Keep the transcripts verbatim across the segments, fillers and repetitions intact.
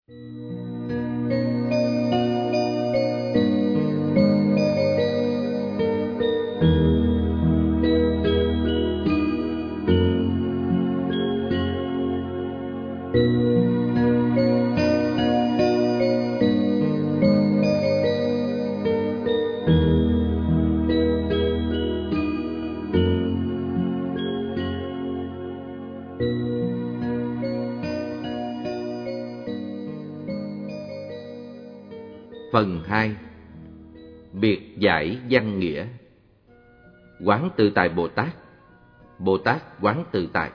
Phần hai. Biệt giải văn nghĩa. Quán tự tại Bồ Tát. Bồ Tát quán tự tại.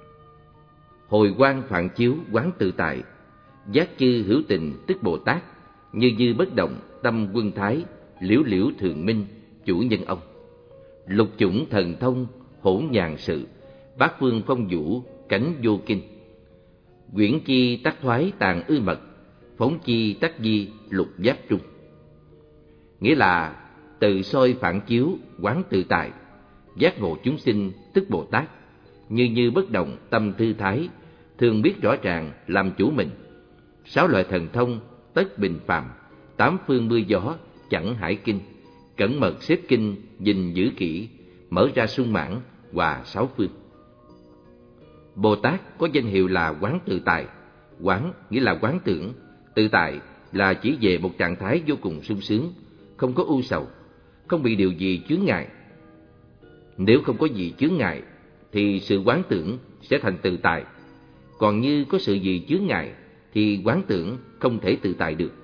Hồi quang phạn chiếu quán tự tại. Giác chư hữu tình tức Bồ Tát. Như như bất động tâm quân thái. Liễu liễu thường minh chủ nhân ông. Lục chủng thần thông hỗn nhàn sự. Bát phương phong vũ cánh vô kinh. Quyển chi tắc thoái tàn ư mật. Phóng chi tắc di lục giáp trung. Nghĩa là tự soi phản chiếu quán tự tại. Giác ngộ chúng sinh tức Bồ Tát. Như như bất động tâm thư thái. Thường biết rõ ràng làm chủ mình. Sáu loại thần thông tất bình phàm. Tám phương mưa gió chẳng hải kinh. Cẩn mật xếp kinh gìn giữ kỹ. Mở ra sung mãn hòa sáu phương. Bồ Tát có danh hiệu là quán tự tại. Quán nghĩa là quán tưởng. Tự tại là chỉ về một trạng thái vô cùng sung sướng, không có ưu sầu, không bị điều gì chướng ngại. Nếu không có gì chướng ngại, thì sự quán tưởng sẽ thành tự tại. Còn như có sự gì chướng ngại, thì quán tưởng không thể tự tại được.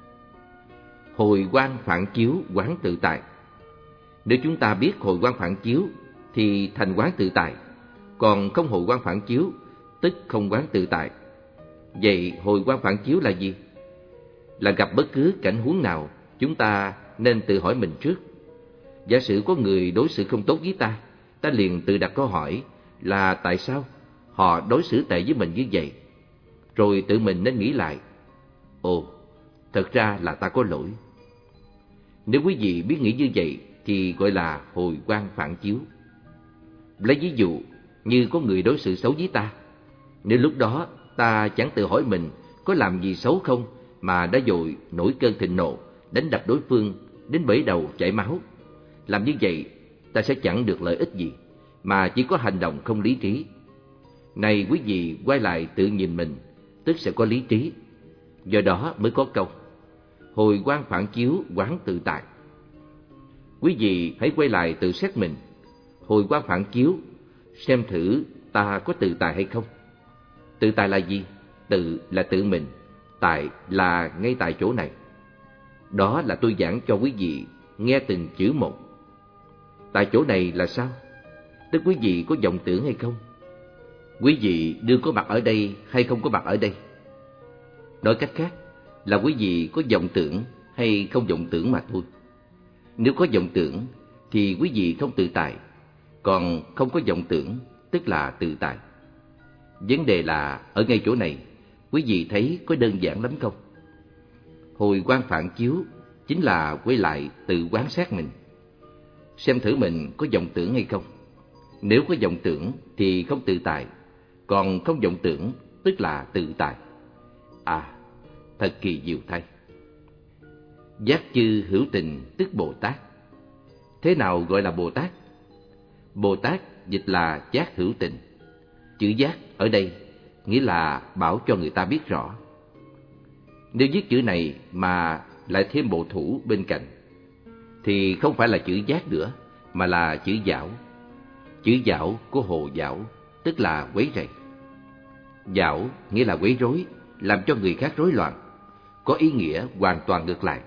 Hồi quang phản chiếu quán tự tại. Nếu chúng ta biết hồi quang phản chiếu, thì thành quán tự tại. Còn không hồi quang phản chiếu, tức không quán tự tại. Vậy hồi quang phản chiếu là gì? Là gặp bất cứ cảnh huống nào, chúng ta nên tự hỏi mình trước. Giả sử có người đối xử không tốt với ta, ta liền tự đặt câu hỏi là tại sao họ đối xử tệ với mình như vậy. Rồi tự mình nên nghĩ lại, ồ, thật ra là ta có lỗi. Nếu quý vị biết nghĩ như vậy thì gọi là hồi quang phản chiếu. Lấy ví dụ như có người đối xử xấu với ta. Nếu lúc đó ta chẳng tự hỏi mình có làm gì xấu không mà đã vội nổi cơn thịnh nộ, đánh đập đối phương đến bể đầu chảy máu. Làm như vậy ta sẽ chẳng được lợi ích gì, mà chỉ có hành động không lý trí. Này quý vị quay lại tự nhìn mình, tức sẽ có lý trí. Do đó mới có câu hồi quang phản chiếu quán tự tại. Quý vị hãy quay lại tự xét mình, hồi quang phản chiếu, xem thử ta có tự tại hay không. Tự tại là gì? Tự là tự mình, tại là ngay tại chỗ này. Đó là tôi giảng cho quý vị nghe từng chữ một. Tại chỗ này là sao? Tức quý vị có vọng tưởng hay không? Quý vị đương có mặt ở đây hay không có mặt ở đây? Nói cách khác là quý vị có vọng tưởng hay không vọng tưởng mà thôi. Nếu có vọng tưởng thì quý vị không tự tại, còn không có vọng tưởng tức là tự tại. Vấn đề là ở ngay chỗ này, quý vị thấy có đơn giản lắm không? Hồi quang phản chiếu chính là quay lại tự quán sát mình, xem thử mình có vọng tưởng hay không. Nếu có vọng tưởng thì không tự tại, còn không vọng tưởng tức là tự tại. À, thật kỳ diệu thay. Giác chư hữu tình tức Bồ Tát. Thế nào gọi là Bồ Tát? Bồ Tát dịch là giác hữu tình. Chữ giác ở đây nghĩa là bảo cho người ta biết rõ. Nếu viết chữ này mà lại thêm bộ thủ bên cạnh thì không phải là chữ giác nữa, mà là chữ dảo. Chữ dảo của Hồ Dảo tức là quấy rầy. Dảo nghĩa là quấy rối, làm cho người khác rối loạn, có ý nghĩa hoàn toàn ngược lại.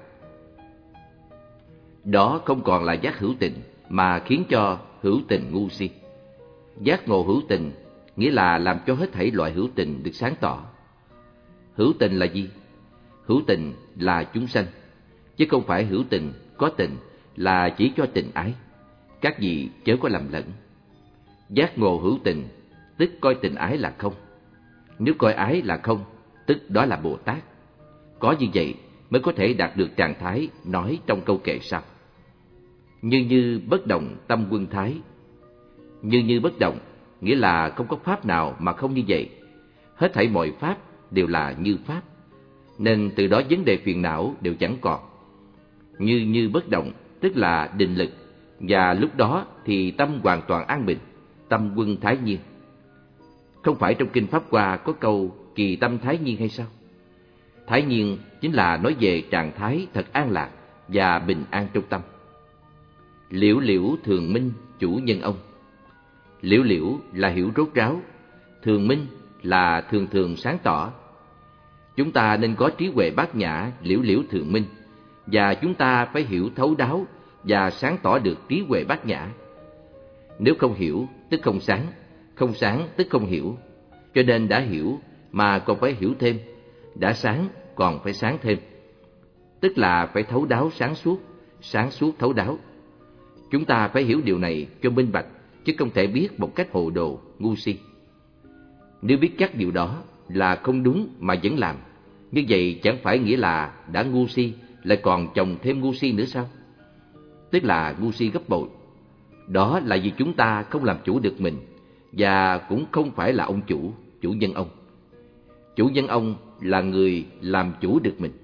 Đó không còn là giác hữu tình, mà khiến cho hữu tình ngu si. Giác ngộ hữu tình nghĩa là làm cho hết thảy loại hữu tình được sáng tỏ. Hữu tình là gì? Hữu tình là chúng sanh, chứ không phải hữu tình, có tình là chỉ cho tình ái. Các vị chớ có lầm lẫn. Giác ngộ hữu tình tức coi tình ái là không. Nếu coi ái là không, tức đó là Bồ Tát. Có như vậy mới có thể đạt được trạng thái nói trong câu kệ sau: như như bất động tâm quân thái. Như như bất động nghĩa là không có pháp nào mà không như vậy. Hết thảy mọi pháp đều là như pháp, nên từ đó vấn đề phiền não đều chẳng còn. Như như bất động, tức là định lực, và lúc đó thì tâm hoàn toàn an bình, tâm quân thái nhiên. Không phải trong kinh Pháp Hoa có câu kỳ tâm thái nhiên hay sao? Thái nhiên chính là nói về trạng thái thật an lạc và bình an trong tâm. Liễu liễu thường minh chủ nhân ông. Liễu liễu là hiểu rốt ráo, thường minh là thường thường sáng tỏ. Chúng ta nên có trí huệ bát nhã liễu liễu thường minh, và chúng ta phải hiểu thấu đáo và sáng tỏ được trí huệ bát nhã. Nếu không hiểu tức không sáng, không sáng tức không hiểu. Cho nên đã hiểu mà còn phải hiểu thêm, đã sáng còn phải sáng thêm. Tức là phải thấu đáo sáng suốt, sáng suốt thấu đáo. Chúng ta phải hiểu điều này cho minh bạch, chứ không thể biết một cách hồ đồ, ngu si. Nếu biết chắc điều đó là không đúng mà vẫn làm, như vậy chẳng phải nghĩa là đã ngu si lại còn chồng thêm ngu si nữa sao? Tức là ngu si gấp bội. Đó là vì chúng ta không làm chủ được mình, và cũng không phải là ông chủ, chủ nhân ông. Chủ nhân ông là người làm chủ được mình.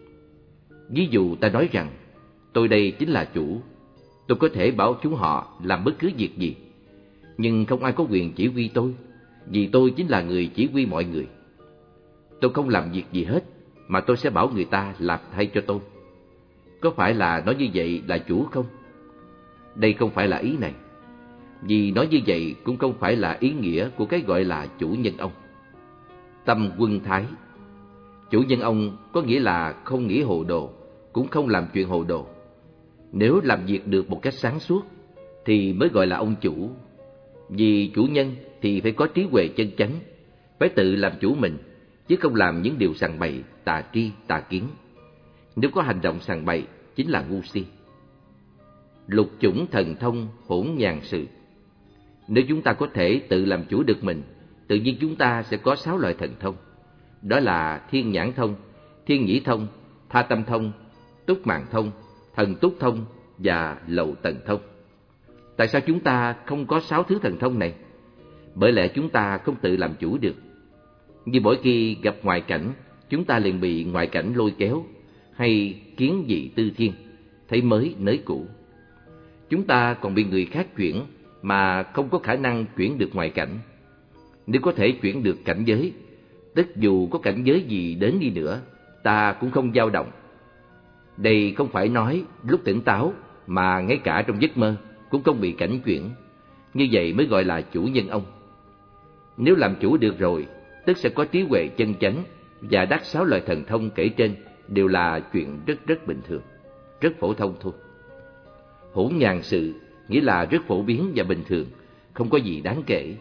Ví dụ ta nói rằng, tôi đây chính là chủ, tôi có thể bảo chúng họ làm bất cứ việc gì, nhưng không ai có quyền chỉ huy tôi, vì tôi chính là người chỉ huy mọi người. Tôi không làm việc gì hết, mà tôi sẽ bảo người ta làm thay cho tôi. Có phải là nói như vậy là chủ không? Đây không phải là ý này. Vì nói như vậy cũng không phải là ý nghĩa của cái gọi là chủ nhân ông. Tâm quân thái. Chủ nhân ông có nghĩa là không nghĩ hồ đồ, cũng không làm chuyện hồ đồ. Nếu làm việc được một cách sáng suốt thì mới gọi là ông chủ. Vì chủ nhân thì phải có trí huệ chân chánh, phải tự làm chủ mình, chứ không làm những điều sằng bậy, tà tri, tà kiến. Nếu có hành động sằng bậy chính là ngu si. Lục chủng thần thông hỗn nhàn sự. Nếu chúng ta có thể tự làm chủ được mình, tự nhiên chúng ta sẽ có sáu loại thần thông. Đó là thiên nhãn thông, thiên nhĩ thông, tha tâm thông, túc mạng thông, thần túc thông và lậu tần thông. Tại sao chúng ta không có sáu thứ thần thông này? Bởi lẽ chúng ta không tự làm chủ được. Như mỗi khi gặp ngoại cảnh, chúng ta liền bị ngoại cảnh lôi kéo, hay kiến dị tư thiên, thấy mới nới cũ. Chúng ta còn bị người khác chuyển mà không có khả năng chuyển được ngoại cảnh. Nếu có thể chuyển được cảnh giới, tức dù có cảnh giới gì đến đi nữa, ta cũng không dao động. Đây không phải nói lúc tỉnh táo, mà ngay cả trong giấc mơ cũng không bị cảnh chuyển. Như vậy mới gọi là chủ nhân ông. Nếu làm chủ được rồi, tức sẽ có trí huệ chân chánh, và đắc sáu loại thần thông kể trên đều là chuyện rất rất bình thường, rất phổ thông thôi. Hỗn nhàn sự nghĩa là rất phổ biến và bình thường, không có gì đáng kể.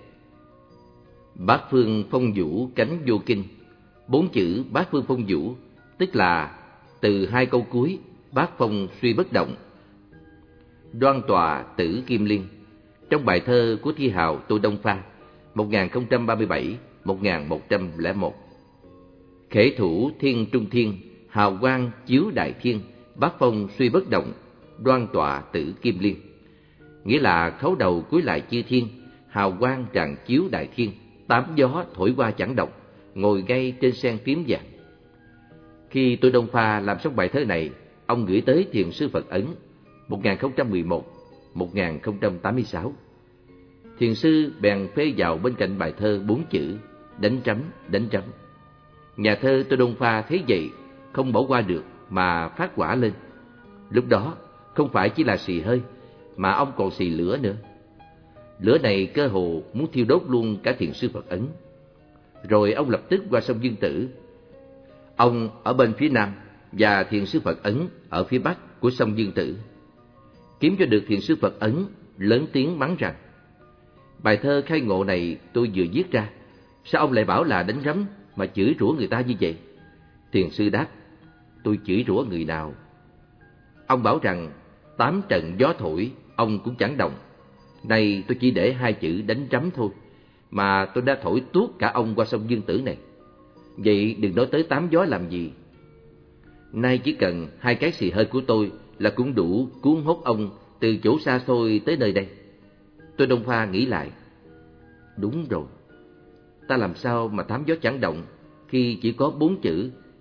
Bát phương phong vũ cánh vô kinh. Bốn chữ bát phương phong vũ tức là từ hai câu cuối bát phong suy bất động, đoan tọa tử kim liên, trong bài thơ của thi hào Tô Đông Pha một nghìn không trăm ba mươi bảy đến một nghìn một trăm lẻ một. Khể thủ thiên trung thiên, hào quang chiếu đại thiên, bát phong suy bất động, đoan tọa tử kim liên. Nghĩa là khấu đầu cúi lại chư thiên, hào quang rạng chiếu đại thiên, tám gió thổi qua chẳng động, ngồi ngay trên sen tím vàng. Khi Tô Đông Pha làm xong bài thơ này, ông gửi tới Thiền sư Phật Ấn một nghìn không trăm mười một đến một nghìn không trăm tám mươi sáu. Thiền sư bèn phê vào bên cạnh bài thơ bốn chữ đánh chấm đánh chấm. Nhà thơ Tô Đông Pha thấy vậy không bỏ qua được mà phát hỏa lên. Lúc đó không phải chỉ là xì hơi, mà ông còn xì lửa nữa. Lửa này cơ hồ muốn thiêu đốt luôn cả Thiền sư Phật Ấn. Rồi ông lập tức qua sông Dương Tử. Ông ở bên phía nam và Thiền sư Phật Ấn ở phía bắc của sông Dương Tử. Kiếm cho được Thiền sư Phật Ấn, lớn tiếng mắng rằng: bài thơ khai ngộ này tôi vừa viết ra, sao ông lại bảo là đánh rắm mà chửi rủa người ta như vậy? Thiền sư đáp: tôi chửi rủa người nào? Ông bảo rằng tám trận gió thổi ông cũng chẳng động. Này tôi chỉ để hai chữ đánh rắm thôi, mà tôi đã thổi tuốt cả ông qua sông Dương Tử này. Vậy đừng nói tới tám gió làm gì. Nay chỉ cần hai cái xì hơi của tôi là cũng đủ cuốn hút ông từ chỗ xa xôi tới nơi đây. Tôi Đông Pha nghĩ lại, đúng rồi, ta làm sao mà tám gió chẳng động khi chỉ có bốn chữ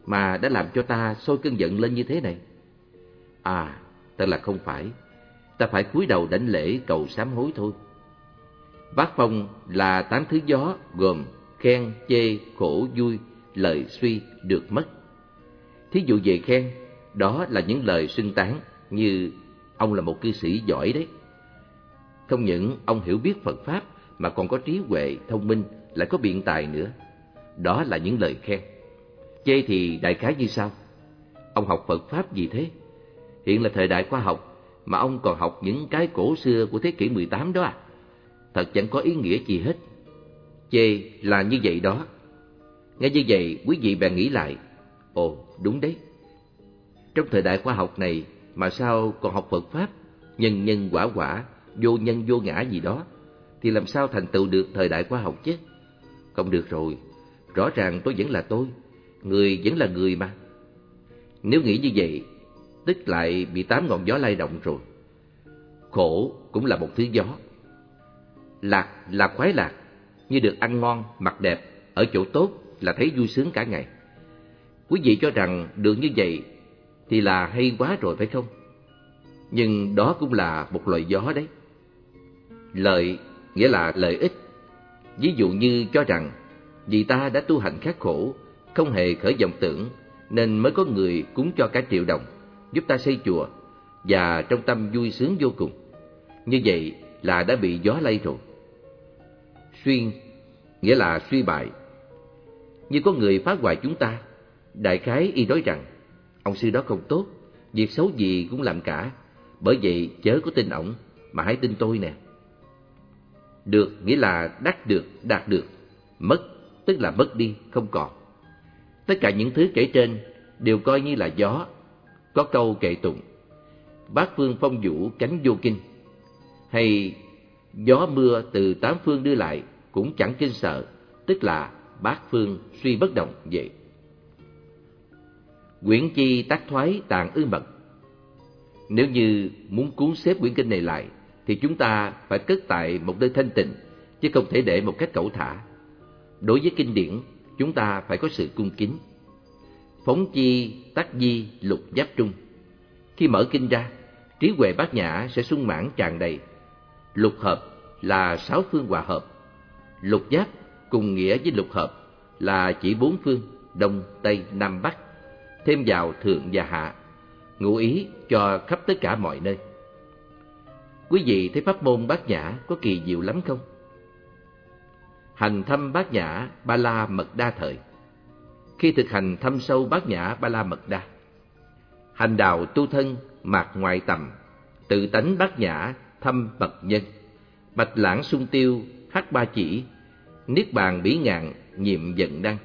mà đã làm cho ta sôi cơn giận lên như thế này? À, thật là không phải. Ta phải cúi đầu đảnh lễ cầu sám hối thôi. Bát phong là tám thứ gió, gồm khen, chê, khổ, vui, lời suy được mất. Thí dụ về khen, đó là những lời xưng tán như ông là một cư sĩ giỏi đấy. Không những ông hiểu biết Phật Pháp mà còn có trí huệ, thông minh, lại có biện tài nữa. Đó là những lời khen. Chê thì đại khái như sau: ông học Phật Pháp gì thế? Hiện là thời đại khoa học mà ông còn học những cái cổ xưa của thế kỷ mười tám đó à? Thật chẳng có ý nghĩa gì hết. Chê là như vậy đó. Nghe như vậy, quý vị bèn nghĩ lại: ồ, đúng đấy. Trong thời đại khoa học này mà sao còn học Phật Pháp, nhân nhân quả quả, vô nhân vô ngã gì đó, thì làm sao thành tựu được thời đại khoa học chứ? Không được rồi, rõ ràng tôi vẫn là tôi, người vẫn là người mà. Nếu nghĩ như vậy, tức lại bị tám ngọn gió lay động rồi. Khổ cũng là một thứ gió. Lạc là khoái lạc, như được ăn ngon, mặc đẹp, ở chỗ tốt là thấy vui sướng cả ngày. Quý vị cho rằng được như vậy thì là hay quá rồi phải không? Nhưng đó cũng là một loại gió đấy. Lợi nghĩa là lợi ích. Ví dụ như cho rằng vì ta đã tu hành khắc khổ, không hề khởi vọng tưởng, nên mới có người cúng cho cả triệu đồng, giúp ta xây chùa, và trong tâm vui sướng vô cùng. Như vậy là đã bị gió lay rồi. Xuyên nghĩa là suy bại. Như có người phá hoại chúng ta, đại khái y nói rằng ông sư đó không tốt, việc xấu gì cũng làm cả, bởi vậy chớ có tin ổng, mà hãy tin tôi nè. Được nghĩa là đắc được, đạt được. Mất tức là mất đi, không còn. Tất cả những thứ kể trên đều coi như là gió. Có câu kệ tụng: bát phương phong vũ cánh vô kinh, hay gió mưa từ tám phương đưa lại cũng chẳng kinh sợ, tức là bát phương suy bất động vậy. Quyển chi tác thoái tàn ư mật. Nếu như muốn cuốn xếp quyển kinh này lại thì chúng ta phải cất tại một nơi thanh tịnh, chứ không thể để một cách cẩu thả. Đối với kinh điển, chúng ta phải có sự cung kính. Phóng chi tắc di lục giáp trung. Khi mở kinh ra, trí huệ bát nhã sẽ sung mãn tràn đầy. Lục hợp là sáu phương hòa hợp. Lục giáp cùng nghĩa với lục hợp là chỉ bốn phương, đông, tây, nam, bắc, thêm vào thượng và hạ, ngụ ý cho khắp tất cả mọi nơi. Quý vị thấy pháp môn bát nhã có kỳ diệu lắm không? Hành thâm bát nhã ba la mật đa thời. Khi thực hành thâm sâu bát nhã ba la mật đa, hành đạo tu thân mạc ngoại tầm, tự tánh bát nhã thâm mật nhân, bạch lãng sung tiêu hắc ba chỉ, niết bàn bỉ ngạn nhiệm giận đăng.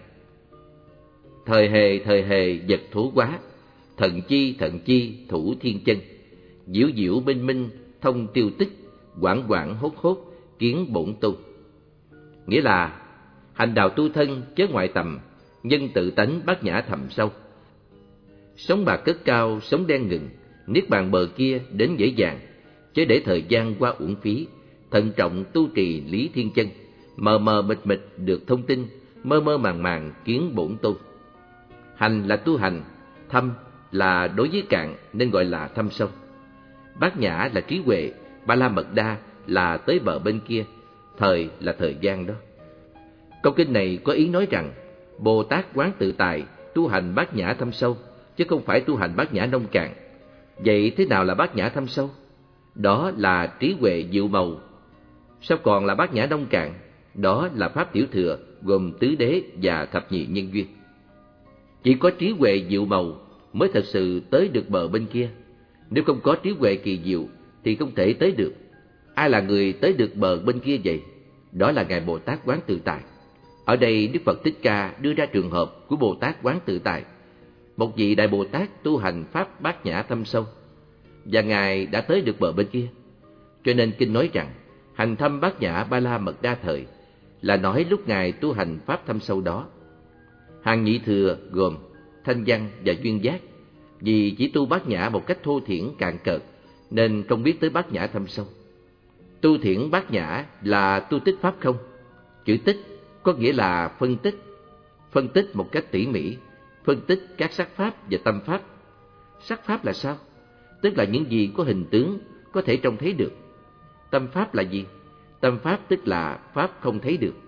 Thời hề thời hề vật thủ quá, thần chi thần chi thủ thiên chân, diệu diệu minh minh thông tiêu tích, quảng quảng hốt hốt kiến bổn tu. Nghĩa là hành đạo tu thân chớ ngoại tầm, nhân tự tánh bát nhã thầm sâu. Sống bạc cất cao, sống đen ngừng, niết bàn bờ kia đến dễ dàng, chớ để thời gian qua uổng phí. Thận trọng tu trì lý thiên chân, mờ mờ mịt mịt được thông tin, mơ mơ màng màng kiến bổn tu. Hành là tu hành, thâm là đối với cạn nên gọi là thâm sâu. Bát nhã là trí huệ, ba la mật đa là tới bờ bên kia, thời là thời gian đó. Câu kinh này có ý nói rằng Bồ Tát quán tự tại tu hành bát nhã thâm sâu, chứ không phải tu hành bát nhã nông cạn. Vậy thế nào là bát nhã thâm sâu? Đó là trí huệ diệu màu. Sao còn là bát nhã nông cạn? Đó là pháp tiểu thừa gồm tứ đế và thập nhị nhân duyên. Chỉ có trí huệ diệu màu mới thật sự tới được bờ bên kia. Nếu không có trí huệ kỳ diệu thì không thể tới được. Ai là người tới được bờ bên kia vậy? Đó là Ngài Bồ Tát Quán Tự Tại. Ở đây Đức Phật Thích Ca đưa ra trường hợp của Bồ Tát Quán Tự Tại, một vị Đại Bồ Tát tu hành pháp bát nhã thâm sâu, và Ngài đã tới được bờ bên kia. Cho nên kinh nói rằng hành thâm bát nhã ba la mật đa thời là nói lúc Ngài tu hành pháp thâm sâu đó. Hàng nhị thừa gồm thanh văn và duyên giác, vì chỉ tu bát nhã một cách thô thiển cạn cợt nên không biết tới bát nhã thâm sâu. Tu thiển bát nhã là tu tích pháp không. Chữ tích có nghĩa là phân tích, phân tích một cách tỉ mỉ, phân tích các sắc pháp và tâm pháp. Sắc pháp là sao? Tức là những gì có hình tướng, có thể trông thấy được. Tâm pháp là gì? Tâm pháp tức là pháp không thấy được.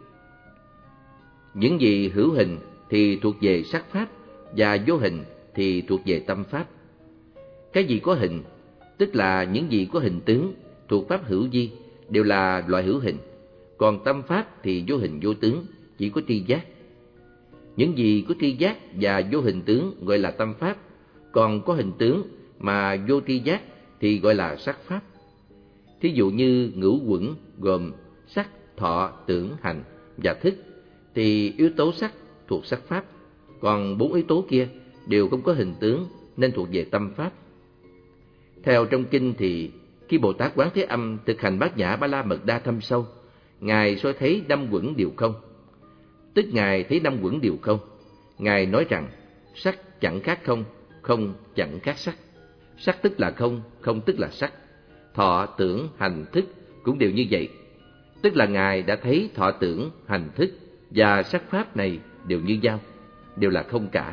Những gì hữu hình thì thuộc về sắc pháp, và vô hình thì thuộc về tâm pháp. Cái gì có hình, tức là những gì có hình tướng, thuộc pháp hữu vi, đều là loại hữu hình. Còn tâm pháp thì vô hình vô tướng, chỉ có tri giác. Những gì có tri giác và vô hình tướng gọi là tâm pháp, còn có hình tướng mà vô tri giác thì gọi là sắc pháp. Thí dụ như ngũ uẩn gồm sắc, thọ, tưởng, hành và thức, thì yếu tố sắc thuộc sắc pháp, còn bốn yếu tố kia đều không có hình tướng nên thuộc về tâm pháp. Theo trong kinh thì khi Bồ Tát Quán Thế Âm thực hành Bát Nhã Ba La Mật Đa thâm sâu, Ngài soi thấy năm uẩn đều không. Tức Ngài thấy năm uẩn đều không. Ngài nói rằng sắc chẳng khác không, không chẳng khác sắc. Sắc tức là không, không tức là sắc. Thọ, tưởng, hành, thức cũng đều như vậy. Tức là Ngài đã thấy thọ, tưởng, hành, thức và sắc pháp này đều như nhau, đều là không cả.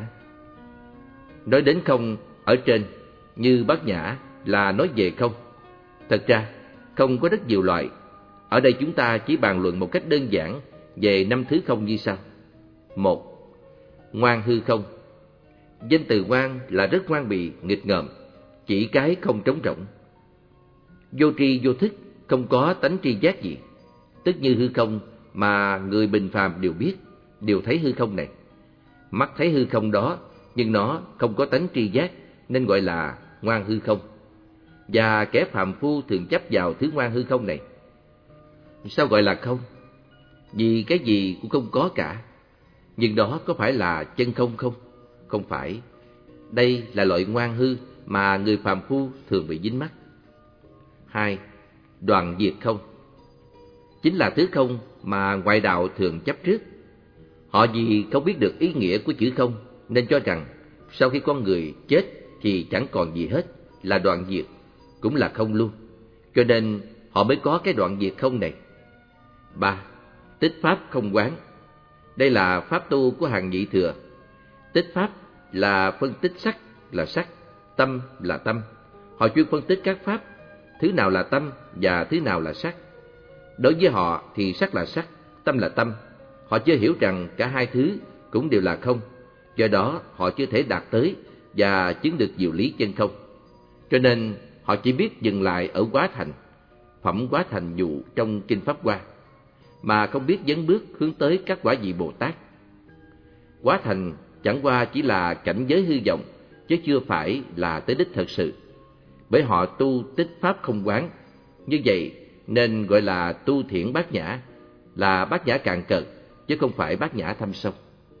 Nói đến không ở trên như Bát Nhã là nói về không. Thật ra không có rất nhiều loại. Ở đây chúng ta chỉ bàn luận một cách đơn giản về năm thứ không như sau. Một, ngoan hư không. Danh từ ngoan là rất ngoan bì, nghịch ngợm, chỉ cái không trống rỗng. Vô tri vô thức, không có tánh tri giác gì. Tức như hư không mà người bình phàm đều biết, đều thấy hư không này. Mắt thấy hư không đó, nhưng nó không có tánh tri giác nên gọi là ngoan hư không. Và kẻ phàm phu thường chấp vào thứ ngoan hư không này. Sao gọi là không? Vì cái gì cũng không có cả. Nhưng đó có phải là chân không không? Không phải. Đây là loại ngoan hư mà người phàm phu thường bị dính mắc. Hai, đoạn diệt không. Chính là thứ không mà ngoại đạo thường chấp trước. Họ vì không biết được ý nghĩa của chữ không nên cho rằng sau khi con người chết thì chẳng còn gì hết, là đoạn diệt, cũng là không luôn. Cho nên họ mới có cái đoạn diệt không này. Ba, tích pháp không quán. Đây là pháp tu của hàng nhị thừa. Tích pháp là phân tích sắc là sắc, tâm là tâm. Họ chuyên phân tích các pháp, thứ nào là tâm và thứ nào là sắc. Đối với họ thì sắc là sắc, tâm là tâm. Họ chưa hiểu rằng cả hai thứ cũng đều là không. Do đó họ chưa thể đạt tới và chứng được diệu lý chân không. Cho nên họ chỉ biết dừng lại ở quá thành, phẩm quá thành dụ trong Kinh Pháp Hoa, mà không biết dấn bước hướng tới các quả vị Bồ Tát. Quá thành chẳng qua chỉ là cảnh giới hư vọng, chứ chưa phải là tới đích thật sự. Bởi họ tu tích pháp không quán, như vậy nên gọi là tu thiển bát nhã, là bát nhã cạn cợt, chứ không phải bát nhã thâm sâu.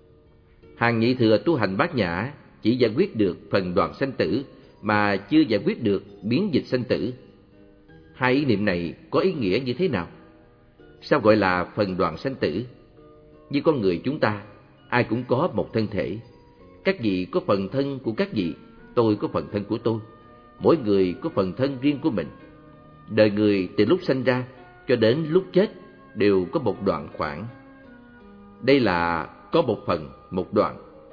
Hàng nhị thừa tu hành bát nhã chỉ giải quyết được phần đoạn sanh tử, mà chưa giải quyết được biến dịch sanh tử. Hai ý niệm này có ý nghĩa như thế nào? Sao gọi là phần đoạn sanh tử? Như con người chúng ta, ai cũng có một thân thể. Các vị có phần thân của các vị, tôi có phần thân của tôi. Mỗi người có phần thân riêng của mình. Đời người từ lúc sanh ra cho đến lúc chết đều có một đoạn khoảng. Đây là có một phần, một đoạn.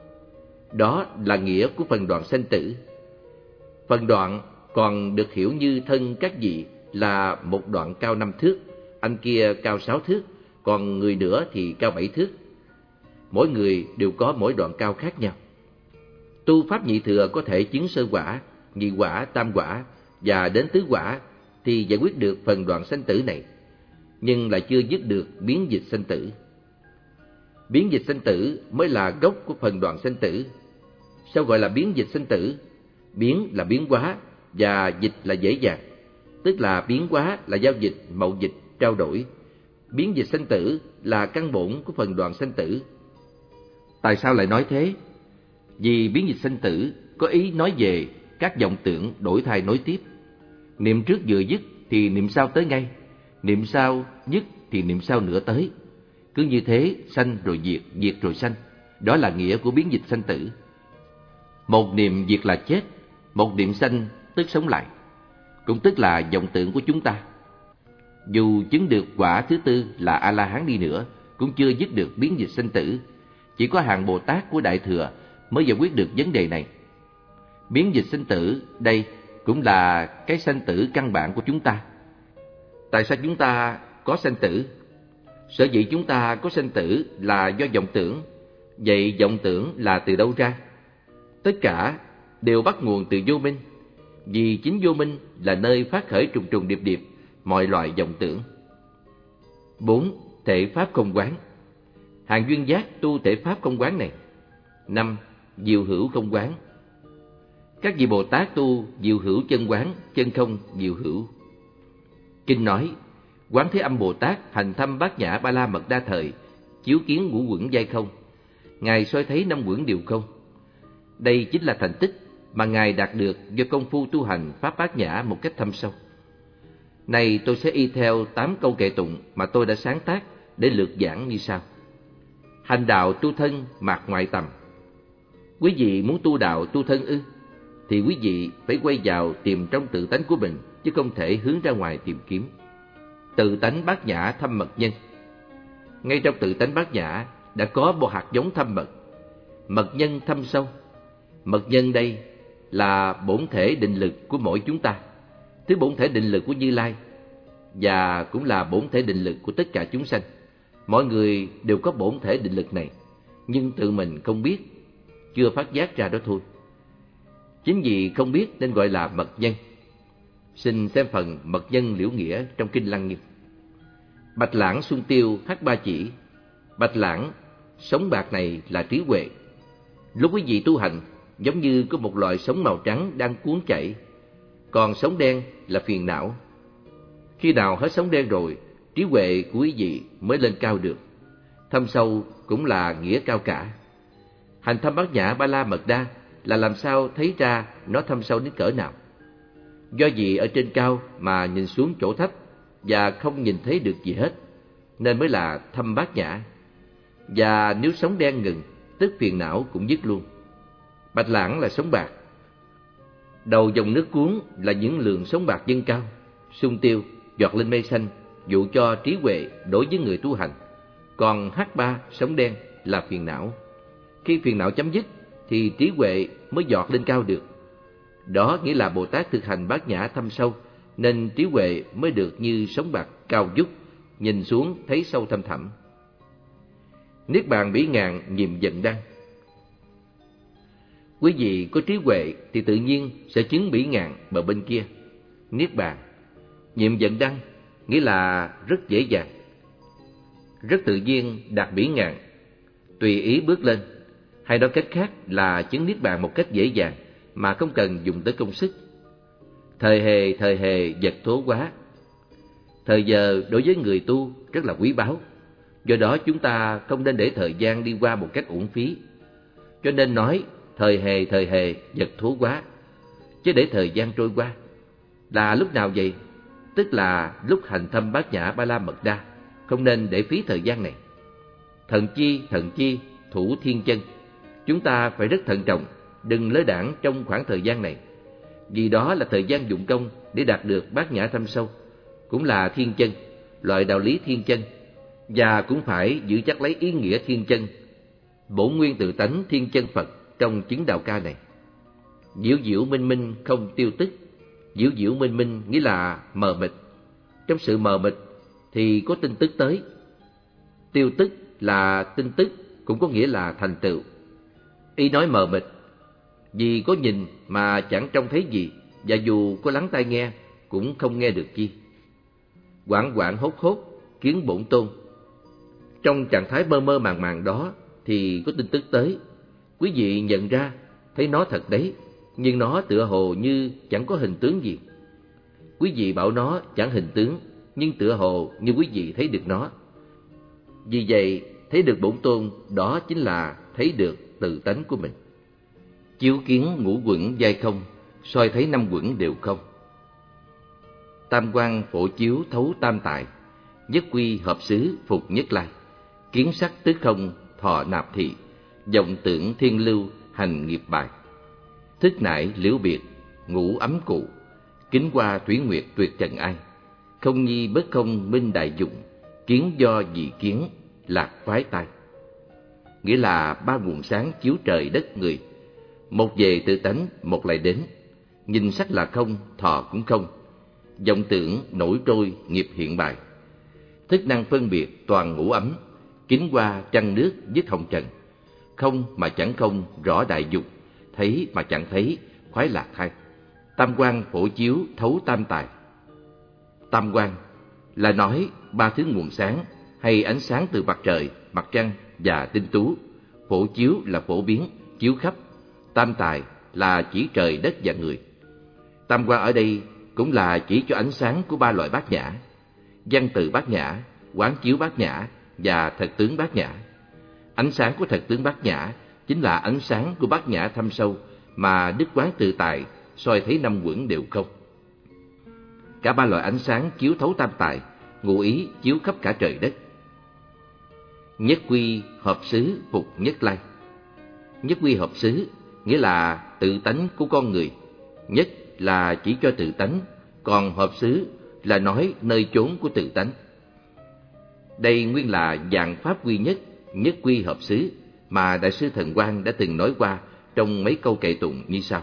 Đó là nghĩa của phần đoạn sanh tử. Phần đoạn còn được hiểu như thân các vị là một đoạn cao năm thước, anh kia cao sáu thước, còn người nữa thì cao bảy thước. Mỗi người đều có mỗi đoạn cao khác nhau. Tu pháp nhị thừa có thể chứng sơ quả, nhị quả, tam quả và đến tứ quả thì giải quyết được phần đoạn sanh tử này, nhưng lại chưa dứt được biến dịch sanh tử. Biến dịch sanh tử mới là gốc của phần đoạn sanh tử. Sao gọi là biến dịch sanh tử? Biến là biến hóa và dịch là dễ dàng. Tức là biến hóa là giao dịch, mậu dịch, trao đổi. Biến dịch sanh tử là căn bổn của phần đoạn sanh tử. Tại sao lại nói thế? Vì biến dịch sanh tử có ý nói về các vọng tưởng đổi thay nối tiếp. Niệm trước vừa dứt thì niệm sau tới ngay, niệm sau dứt thì niệm sau nữa tới. Cứ như thế sanh rồi diệt, diệt rồi sanh. Đó là nghĩa của biến dịch sanh tử. Một niệm diệt là chết, một niệm sanh tức sống lại, cũng tức là vọng tưởng của chúng ta. Dù chứng được quả thứ tư là A-la-hán đi nữa, cũng chưa dứt được biến dịch sanh tử. Chỉ có hàng Bồ Tát của Đại Thừa mới giải quyết được vấn đề này. Biến dịch sinh tử đây cũng là cái sanh tử căn bản của chúng ta. Tại sao chúng ta có sanh tử? Sở dĩ chúng ta có sanh tử là do vọng tưởng. Vậy vọng tưởng là từ đâu ra? Tất cả đều bắt nguồn từ vô minh, vì chính vô minh là nơi phát khởi trùng trùng điệp điệp mọi loại vọng tưởng. Bốn. Thể pháp không quán. Hàng duyên giác tu thể pháp không quán này. Năm. Diệu hữu không quán. Các vị Bồ Tát tu diệu hữu chân quán, chân không diệu hữu. Kinh nói, Quán Thế Âm Bồ Tát hành thăm Bát Nhã Ba La Mật Đa thời, chiếu kiến ngũ uẩn giai không. Ngài soi thấy năm uẩn đều không. Đây chính là thành tích mà Ngài đạt được do công phu tu hành Pháp Bát Nhã một cách thâm sâu. Này tôi sẽ y theo tám câu kệ tụng mà tôi đã sáng tác để lược giảng như sau. Hành đạo tu thân mạt ngoại tầm. Quý vị muốn tu đạo tu thân ư? Thì quý vị phải quay vào tìm trong tự tánh của mình, chứ không thể hướng ra ngoài tìm kiếm. Tự tánh Bát Nhã thâm mật nhân. Ngay trong tự tánh Bát Nhã đã có một hạt giống thâm mật, mật nhân thâm sâu. Mật nhân đây là bổn thể định lực của mỗi chúng ta, thứ bổn thể định lực của Như Lai, và cũng là bổn thể định lực của tất cả chúng sanh. Mọi người đều có bổn thể định lực này, nhưng tự mình không biết, chưa phát giác ra đó thôi. Chính vì không biết nên gọi là mật nhân. Xin xem phần mật nhân liễu nghĩa trong Kinh Lăng Nghiêm. Bạch lãng xuân tiêu hắc ba chỉ. Bạch lãng, sống bạc này là trí huệ. Lúc quý vị tu hành, giống như có một loại sống màu trắng đang cuốn chảy, còn sống đen là phiền não. Khi nào hết sống đen rồi, trí huệ của quý vị mới lên cao được. Thâm sâu cũng là nghĩa cao cả. Hành thâm Bát Nhã Ba La Mật Đa là làm sao thấy ra nó thâm sâu đến cỡ nào. Do vì ở trên cao mà nhìn xuống chỗ thấp và không nhìn thấy được gì hết, nên mới là thâm Bát Nhã. Và nếu sống đen ngừng, tức phiền não cũng dứt luôn. Bạch lãng là sống bạc. Đầu dòng nước cuốn là những lượng sống bạc dâng cao, sung tiêu, giọt lên mây xanh, dụ cho trí huệ đối với người tu hành. Còn hắc ba, sống đen, là phiền não. Khi phiền não chấm dứt, thì trí huệ mới giọt lên cao được. Đó nghĩa là Bồ Tát thực hành Bát Nhã thâm sâu, nên trí huệ mới được như sống bạc cao vút, nhìn xuống thấy sâu thâm thẳm. Niết bàn bỉ ngạn nhiệm dần đăng. Quý vị có trí huệ thì tự nhiên sẽ chứng bỉ ngạn bờ bên kia. Niết bàn, nhiệm dần đăng nghĩa là rất dễ dàng, rất tự nhiên đạt bỉ ngạn, tùy ý bước lên. Hay nói cách khác là chứng niết bàn một cách dễ dàng mà không cần dùng tới công sức. Thời hề thời hề vật thố quá. Thời giờ đối với người tu rất là quý báu, do đó chúng ta không nên để thời gian đi qua một cách uổng phí. Cho nên nói thời hề thời hề vật thố quá, chứ để thời gian trôi qua. Là lúc nào vậy? Tức là lúc hành thâm Bát Nhã Ba La Mật Đa, không nên để phí thời gian này. Thần chi thần chi thủ thiên chân. Chúng ta phải rất thận trọng, đừng lơ đãng trong khoảng thời gian này, vì đó là thời gian dụng công để đạt được Bát Nhã thâm sâu, cũng là thiên chân, loại đạo lý thiên chân, và cũng phải giữ chắc lấy ý nghĩa thiên chân, bổn nguyên tự tánh thiên chân Phật trong chứng đạo ca này. Diệu diệu minh minh không tiêu tức. Diệu diệu minh minh nghĩa là mờ mịt. Trong sự mờ mịt thì có tin tức tới. Tiêu tức là tin tức, cũng có nghĩa là thành tựu. Y nói mờ mịt vì có nhìn mà chẳng trông thấy gì, và dù có lắng tai nghe cũng không nghe được chi. Quảng quảng hốt hốt kiến bổn tôn. Trong trạng thái mơ mơ màng màng đó thì có tin tức tới. Quý vị nhận ra thấy nó thật đấy, nhưng nó tựa hồ như chẳng có hình tướng gì. Quý vị bảo nó chẳng hình tướng, nhưng tựa hồ như quý vị thấy được nó. Vì vậy, thấy được bổn tôn đó chính là thấy được tự tánh của mình. Chiếu kiến ngũ uẩn giai không, soi thấy năm uẩn đều không. Tam quang phổ chiếu thấu tam tại, nhất quy hợp xứ phục nhất lai. Kiến sắc tứ không thọ nạp thị, vọng tưởng thiên lưu hành nghiệp bài. Thức nải liễu biệt, ngũ ấm cụ, kính qua thủy nguyệt tuyệt trần ai. Không nhi bất không minh đại dụng, kiến do dị kiến lạc phái tai. nghĩa là ba nguồn sáng chiếu trời đất người. Một về tự tánh, một lại đến. Nhìn sắc là không, thọ cũng không. Vọng tưởng nổi trôi, nghiệp hiện bại. Thức năng phân biệt toàn ngũ ấm, kính qua trăng nước dứt hồng trần. Không mà chẳng không, rõ đại dục. Thấy mà chẳng thấy, khoái lạc thay. Tam quan phổ chiếu thấu tam tài. Tam quan là nói ba thứ nguồn sáng hay ánh sáng từ mặt trời, mặt trăng và tinh tú. Phổ chiếu là phổ biến, chiếu khắp. Tam tài là chỉ trời đất và người. Tam quan ở đây cũng là chỉ cho ánh sáng của ba loại bát nhã: văn từ bát nhã, quán chiếu bát nhã và thật tướng bát nhã. Ánh sáng của thật tướng bát nhã chính là ánh sáng của bát nhã thâm sâu mà Đức Quán Tự Tại soi thấy năm uẩn đều không. Cả ba loại ánh sáng chiếu thấu tam tài, ngụ ý chiếu khắp cả trời đất. Nhất quy hợp xứ phục nhất lai. Nhất quy hợp xứ nghĩa là tự tánh của con người. Nhất là chỉ cho tự tánh, còn hợp xứ là nói nơi chốn của tự tánh. Đây nguyên là dạng pháp quy nhất, nhất quy hợp xứ mà Đại sư Thần Quang đã từng nói qua trong mấy câu kệ tụng như sau: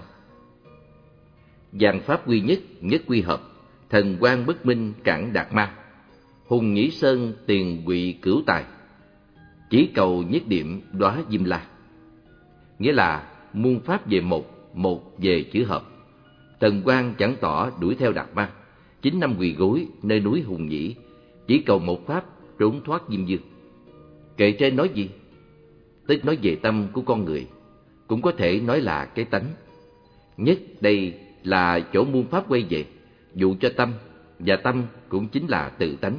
dạng pháp quy nhất, nhất quy hợp, thần quang bất minh cản đạt ma. Hùng nhĩ sơn tiền quỵ cửu tài, chỉ cầu nhất điểm đóa diêm la. Nghĩa là muôn pháp về một, một về chữ hợp. Thần quang chẳng tỏ đuổi theo đạt ma, chín năm quỳ gối nơi núi Hùng Nhĩ, chỉ cầu một pháp trốn thoát diêm dương. Kệ trên nói gì? Tức nói về tâm của con người, cũng có thể nói là cái tánh. Nhất đây là chỗ muôn pháp quay về, dụ cho tâm, và tâm cũng chính là tự tánh.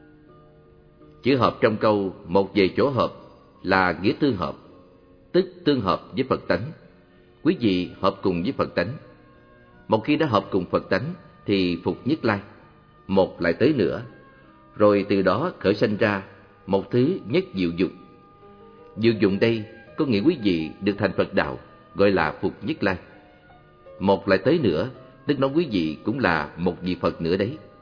Chữ hợp trong câu một về chỗ hợp là nghĩa tương hợp, tức tương hợp với Phật tánh. Quý vị hợp cùng với Phật tánh. Một khi đã hợp cùng Phật tánh thì phục nhất lai, một lại tới nữa, rồi từ đó khởi sanh ra một thứ nhất diệu dụng. Diệu dụng đây có nghĩa quý vị được thành Phật đạo, gọi là phục nhất lai. Một lại tới nữa, tức nói quý vị cũng là một vị Phật nữa đấy.